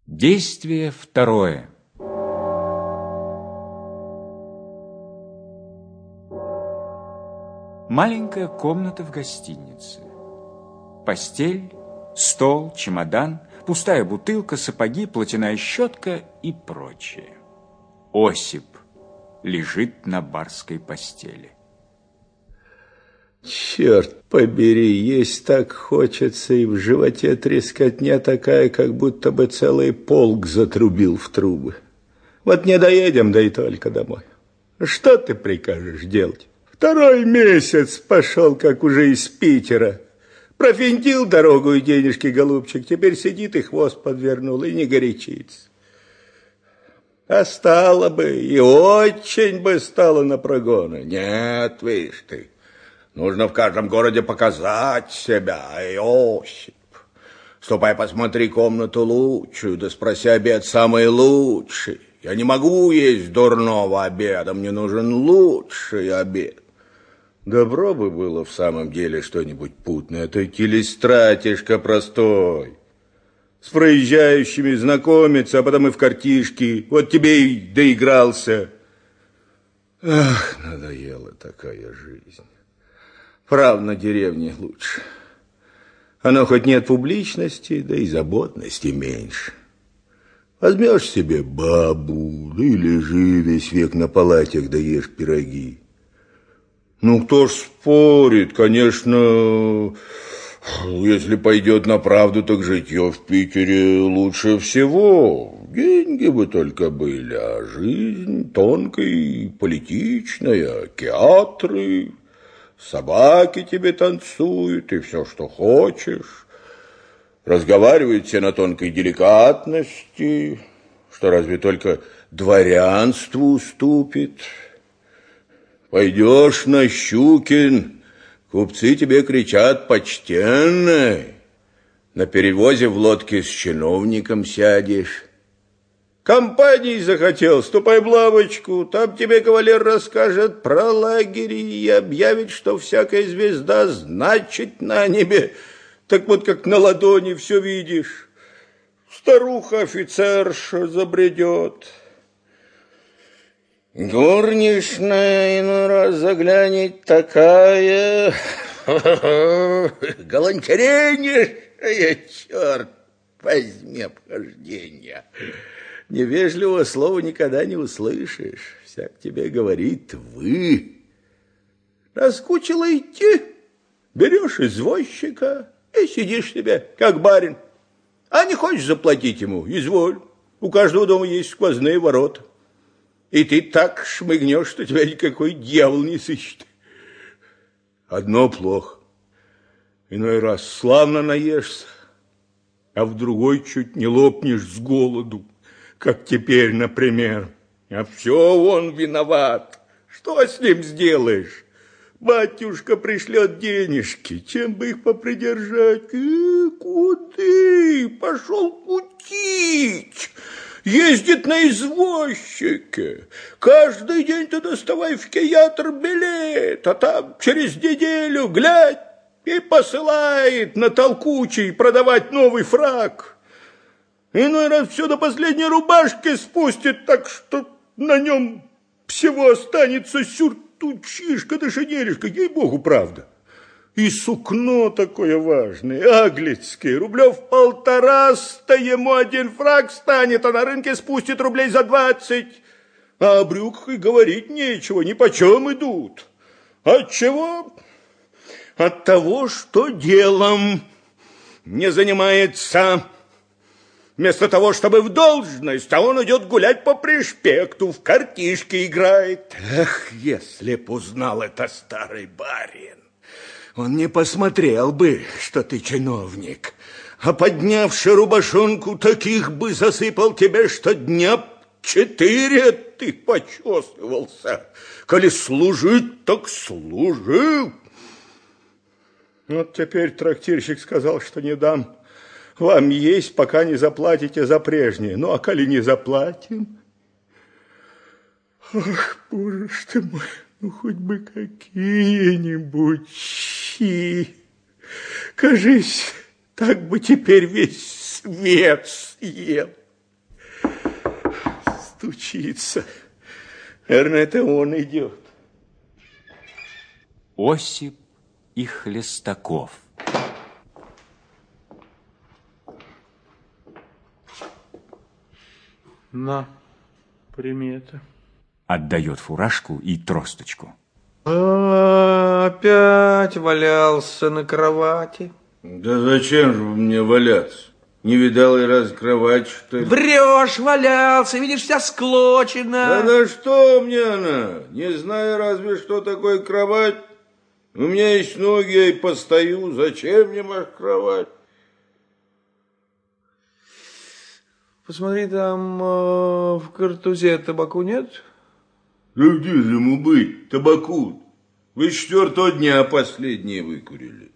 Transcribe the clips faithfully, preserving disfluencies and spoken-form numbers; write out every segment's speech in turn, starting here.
Действие второе. Маленькая комната в гостинице. Постель, стол, чемодан, пустая бутылка, сапоги, платяная щетка и прочее. Осип лежит на барской постели. Черт побери, есть так хочется, и в животе трескотня такая, как будто бы целый полк затрубил в трубы. Вот не доедем, да и только домой. Что ты прикажешь делать? Второй месяц пошел, как уже из Питера. Профинтил дорогу и денежки, голубчик, теперь сидит и хвост подвернул, и не горячится. А стало бы, и очень бы стало на прогоны. Нет, видишь ты. Нужно в каждом городе показать себя, Иосип. Ступай, посмотри комнату лучшую, да спроси обед самый лучший. Я не могу есть дурного обеда, мне нужен лучший обед. Добро бы было в самом деле что-нибудь путное, а то телестратишка простой. С проезжающими знакомиться, а потом и в картишки. Вот тебе и доигрался. Ах, надоела такая жизнь. Правда, на деревне лучше. Оно хоть нет публичности, да и заботности меньше. Возьмешь себе бабу, да и лежи весь век на палатях, да ешь пироги. Ну, кто ж спорит, конечно, если пойдет на правду, так житье в Питере лучше всего. Деньги бы только были, а жизнь тонкая и политичная, театры... Собаки тебе танцуют, и все, что хочешь. Разговаривают все на тонкой деликатности, что разве только дворянству уступит. Пойдешь на Щукин, купцы тебе кричат «почтенный». На перевозе в лодке с чиновником сядешь. Компанией захотел, ступай в лавочку, там тебе кавалер расскажет про лагерь и объявит, что всякая звезда значит на небе. Так вот, как на ладони все видишь. Старуха-офицерша забредет. Горничная иной раз заглянет такая галантерейнейшая, черт возьми, обхождение. Невежливого слова никогда не услышишь. Всяк тебе говорит «вы». Наскучило идти, берешь извозчика и сидишь себе, как барин. А не хочешь заплатить ему, изволь. У каждого дома есть сквозные ворота. И ты так шмыгнешь, что тебя никакой дьявол не сыщет. Одно плохо. Иной раз славно наешься, а в другой чуть не лопнешь с голоду. Как теперь, например. А все он виноват. Что с ним сделаешь? Батюшка пришлет денежки. Чем бы их попридержать? И куды? Пошел кутить. Ездит на извозчике. Каждый день ты доставай в театр билет, а там через неделю, глядь, и посылает на толкучий продавать новый фрак. Иной раз все до последней рубашки спустит, так что на нем всего останется сюртучишка да шинелишка, ей-богу, правда. И сукно такое важное, аглицкое, рублев полтораста ему один фрак станет, а на рынке спустит рублей за двадцать. А о брюках и говорить нечего, нипочем идут. Отчего? От того, что делом не занимается. Вместо того, чтобы в должность, а он идет гулять по пришпекту, в картишки играет. Эх, если б узнал это старый барин, он не посмотрел бы, что ты чиновник, а поднявши рубашонку, таких бы засыпал тебе, что дня четыре ты почесывался. Коли служить, так служил. Вот теперь трактирщик сказал, что не дам вам есть, пока не заплатите за прежнее. Ну, а коли не заплатим? Ах, боже ж ты мой, ну хоть бы какие-нибудь щи. Кажись, так бы теперь весь свет съел. стучится. Наверное, это он идет. Осип и Хлестаков. На, прими это. Отдает фуражку и тросточку. А, опять валялся на кровати. Да зачем же мне валяться? Не видал и раз кровать, что ли? Врешь, валялся, видишь, вся склочена. Да на что мне она? Не знаю разве, что такое кровать. У меня есть ноги, я и постою. Зачем мне ваша кровать? Посмотри, там э, в картузе табаку нет? Да где же ему быть, табаку? Вы с четвертого дня последние выкурили.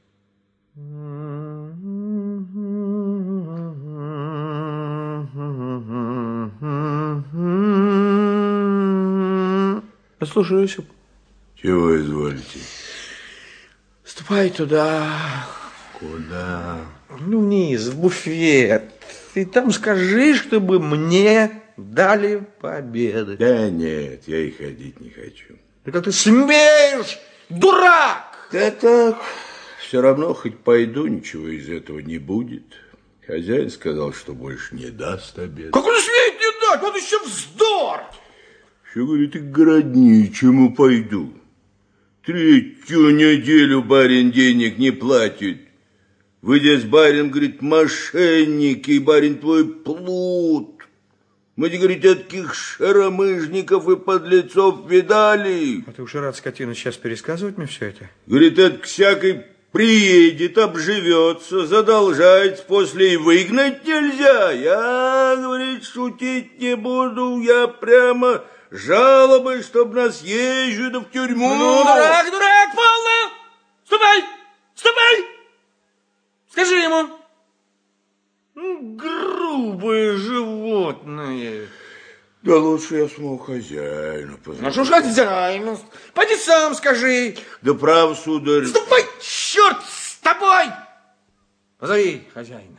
Послушай, Осип. Чего изволите? Ступай туда. Куда? Ну, вниз, в буфет. И там скажи, чтобы мне дали пообедать. Да нет, я и ходить не хочу. Да как ты смеешь, дурак! Да так, все равно хоть пойду, ничего из этого не будет. Хозяин сказал, что больше не даст обед. Как он смеет не дать? Вот еще вздор! Еще, говорит, и к городничему пойду. Третью неделю барин денег не платит. Выйдя с барин, говорит, мошенники, и барин твой плут. Мы, говорит, таких шаромыжников и подлецов видали. А ты уж рад, скотина, сейчас пересказывать мне все это? Говорит, это всякой приедет, обживется, задолжается, после и выгнать нельзя. Я, говорит, шутить не буду, я прямо жалобы, чтоб нас езжу да в тюрьму. Ну, дурак, дурак, полно! Ступай, ступай! Скажи ему. Ну, грубое животное. Да лучше я самого хозяина позвоню. А что ж хозяину? Пойди сам скажи. Да прав, сударь. Ступай, черт с тобой! Позови хозяина.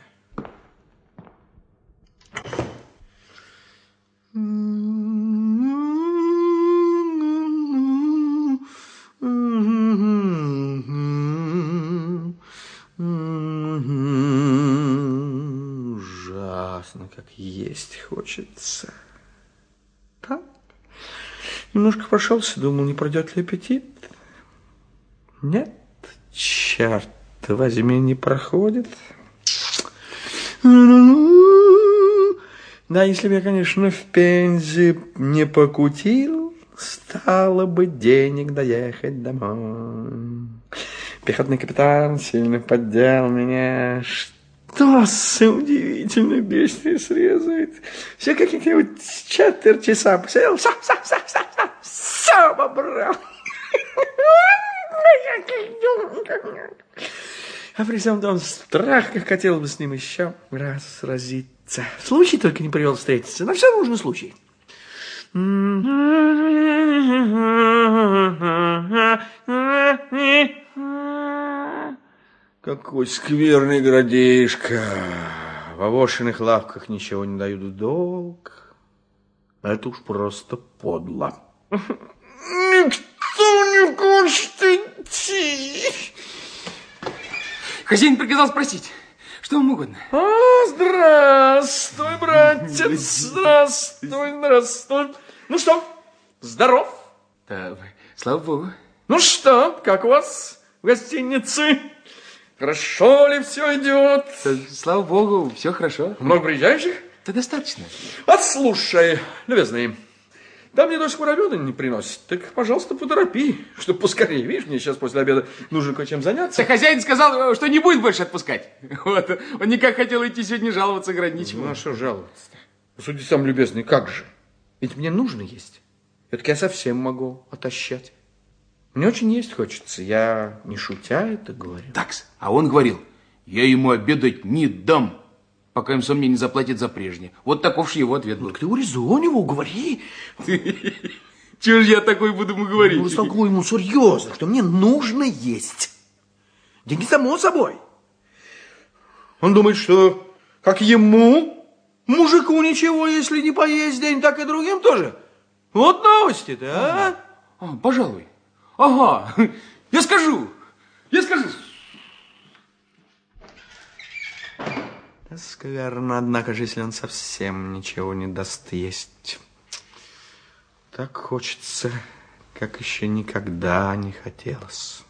Ужасно, как есть хочется. Так. Немножко прошелся, думал, не пройдет ли аппетит. Нет, черт возьми, не проходит. Да, если бы я, конечно, в Пензе не покутил, стало бы денег доехать домой. Пехотный капитан сильно поддел меня. Что за удивительное бешеное срезает. Все каких-нибудь четверть часа посидел, все, все, все, все, все, все побрал. А при всем том страх, как хотел бы с ним еще раз сразиться. Случай только не привел встретиться. На все нужный случай. Какой скверный городишко. В овощенных лавках ничего не дают в долг. Это уж просто подло. Никто не хочет идти. Хозяин приказал спросить, что вам угодно. А, здравствуй, братец, здравствуй, здравствуй. Ну что, здоров? Да, слава богу. Ну что, как у вас в гостинице? Хорошо ли все идет? Да, слава богу, все хорошо. Много приезжающих? Да достаточно. Вот слушай, любезный, там мне до сих пор обеда не приносит. Так, пожалуйста, поторопи, чтобы поскорее. Видишь, мне сейчас после обеда нужно кое-чем заняться. Да хозяин сказал, что не будет больше отпускать. Вот. Он никак хотел идти сегодня жаловаться городничему. Ну, а что жаловаться-то? Суди сам, любезный, как же? Ведь мне нужно есть. Это я совсем могу отощать. Мне очень есть хочется. Я не шутя это говорю. Такс. А он говорил, я ему обедать не дам, пока им сам мне не заплатит за прежнее. Вот таков же его ответ был. Так ты урезонь его, говори. Чего же я такой буду ему говорить? Ну, растолкуй ему серьезно, что мне нужно есть. Деньги само собой. Он думает, что как ему Мужику ничего, если не поесть день, так и другим тоже. Вот новости-то, а? А, пожалуй. Ага, я скажу, я скажу. Скверно, однако же, если он совсем ничего не даст есть. Так хочется, как еще никогда не хотелось.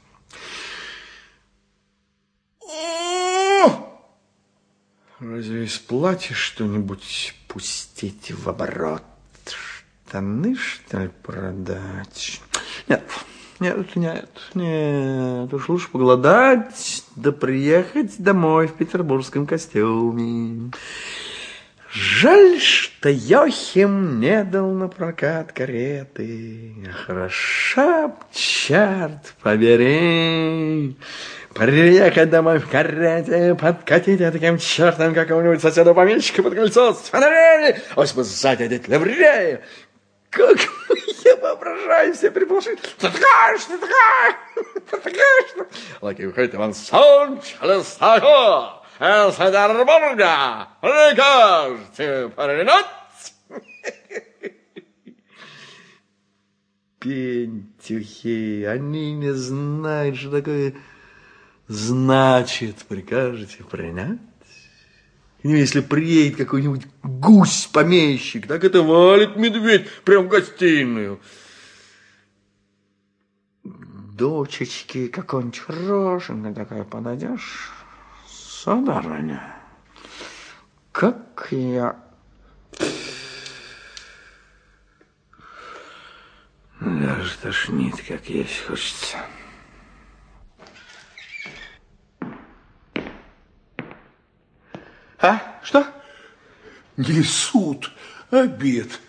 Разве из платья что-нибудь пустить в оборот? Штаны, что ли, продать? Нет, нет, нет, нет. Уж лучше поголодать, да приехать домой в петербургском костюме. Жаль, что Йохим не дал на прокат кареты. Хороша б, черт побери, приехать домой в карете, подкатить таким чертом какого-нибудь соседа-помещика под кольцо с фонарями, а сзади одеть ливрею. Как я воображаю, все приглашить. Ты такая, ты такая, ты такая. Лакей выходит, Иван Санч, Лесако. Из Петербурга прикажете принять? Пентюхи, они не знают, что такое значит прикажете принять. И если приедет какой-нибудь гусь-помещик, так это валит медведь прямо в гостиную. Дочечки какой-нибудь хорошенькой такая подойдешь. Сударыня, как я... Даже тошнит, как есть хочется. А? Что? Несут обед.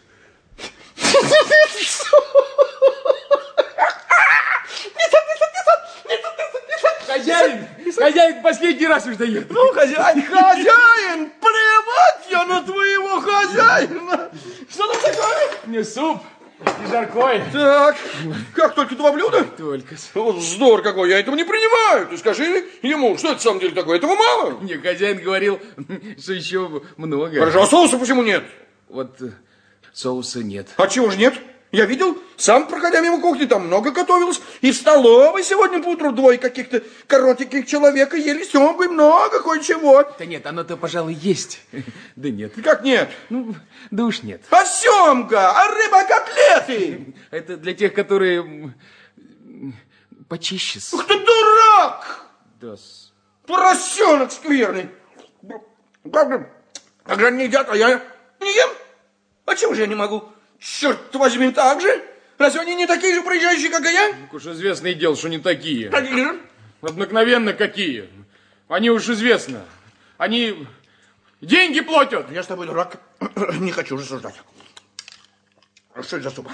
Хозяин, хозяин последний раз уж дает. Ну, хозяин, хозяин, плевать я на твоего хозяина. Что там такое? Не суп, и жаркое. Так, как только два блюда? Только. Вздор какой, я этого не принимаю. Ты скажи ему, что это в самом деле такое? Этого мало? Не, хозяин говорил, что еще много. Хорошо, а соуса почему нет? Вот соуса нет. А чего же нет? Я видел, сам, проходя мимо кухни, там много готовилось. И в столовой сегодня поутру двое каких-то коротеньких человека ели семгу и много кое-чего. Да нет, оно-то, пожалуй, есть. Да нет. Как нет? Ну, да уж нет. А семга, а рыба-котлеты? Это для тех, которые почище. Ух ты, дурак! Да-с. Поросенок скверный. Как же они едят, а я не ем? А чего же я не могу? Черт возьми, так же? Разве они не такие же проезжающие, как и я? Ну, уж известное дело, что не такие. Такие же? Обыкновенно какие. Они уж известно. Они деньги платят. Я с тобой, дурак, не хочу рассуждать. Что это за суп?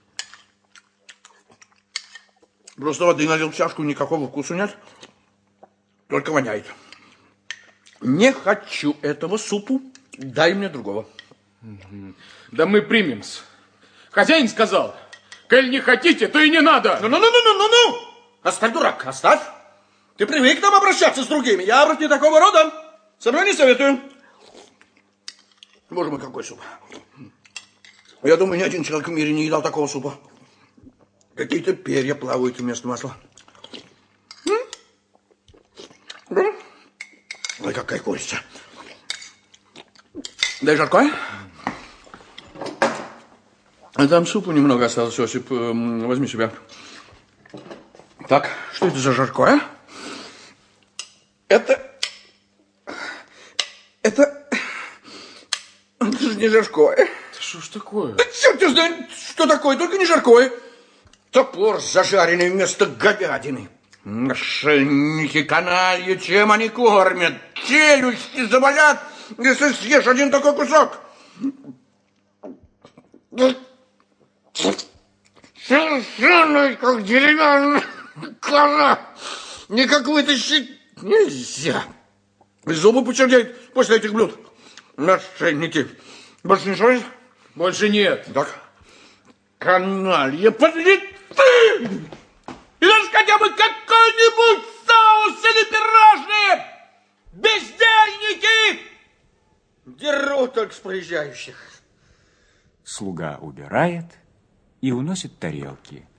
Просто воды налил в чашку, никакого вкуса нет. Только воняет. Не хочу этого супу. Дай мне другого. Да мы примем-с. Хозяин сказал, коль не хотите, то и не надо. Ну-ну-ну-ну-ну-ну! Оставь, дурак, оставь. Ты привык к нам обращаться с другими. Я вроде не такого рода. Со мной не советую. Боже мой, какой суп. Я думаю, ни один человек в мире не едал такого супа. Какие-то перья плавают вместо масла. Да? Ой, какая курица. Дай жаркое. А там супу немного осталось, Осип. Возьми себя. Так, что это за жаркое? Это... Это... Это же не жаркое. Что ж такое? Да черт тебя знает, что такое, только не жаркое. Топор зажаренный вместо говядины. Мошенники, канальи, чем они кормят? Челюсти заболят, если съешь один такой кусок. Совершенно как деревянная кора. Никак вытащить нельзя. Зубы почернеют после этих блюд. Мошенники. Больше ничего нет? Больше нет. Так. Каналья, подлецы! И даже хотя бы какой-нибудь соус или пирожные! Бездельники! Деру только с проезжающих. Слуга убирает и уносит тарелки.